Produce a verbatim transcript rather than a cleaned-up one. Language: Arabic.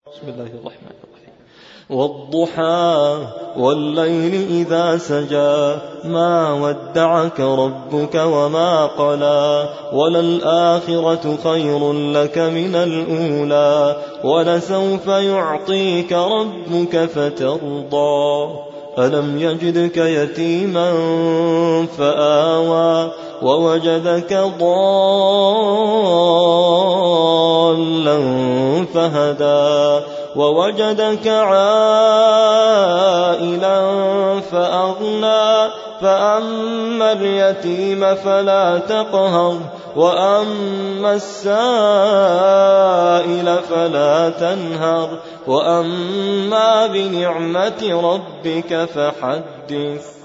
بسم الله الرحمن الرحيم. والضحى والليل إذا سجى ما ودعك ربك وما قلى وللآخرة خير لك من الأولى ولسوف يعطيك ربك فترضى ألم يجدك يتيما فآوى ووجدك ضالا فهدى ووجدك عائلا فأغنى فأما اليتيم فلا تقهر وأما السائل فلا تنهر وأما بنعمة ربك فحدث.